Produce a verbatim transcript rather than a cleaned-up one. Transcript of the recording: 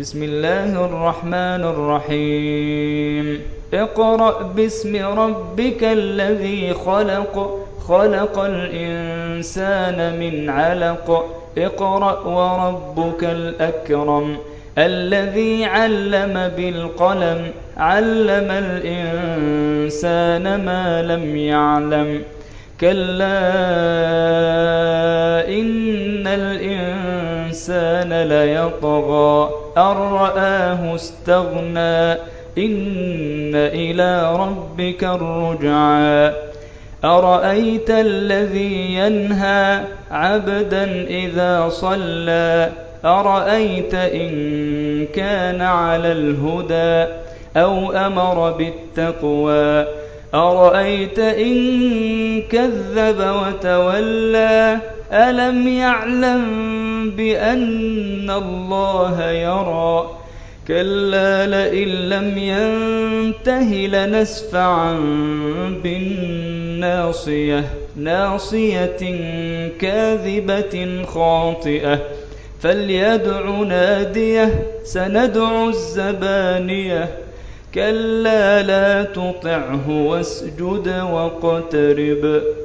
بسم الله الرحمن الرحيم اقرأ باسم ربك الذي خلق خلق الإنسان من علق اقرأ وربك الأكرم الذي علم بالقلم علم الإنسان ما لم يعلم كلا إن الإنسان ليطغى أن رآه استغنى إن إلى ربك الرجعى أرأيت الذي ينهى عبدا إذا صلى أرأيت إن كان على الهدى أو أمر بالتقوى أرأيت إن كذب وتولى ألم يعلم بأن الله يرى كلا لئن لم ينته لنسفعا بالناصية ناصية كاذبة خاطئة فليدع ناديه سندع الزبانية كلا لا تطعه واسجد واقترب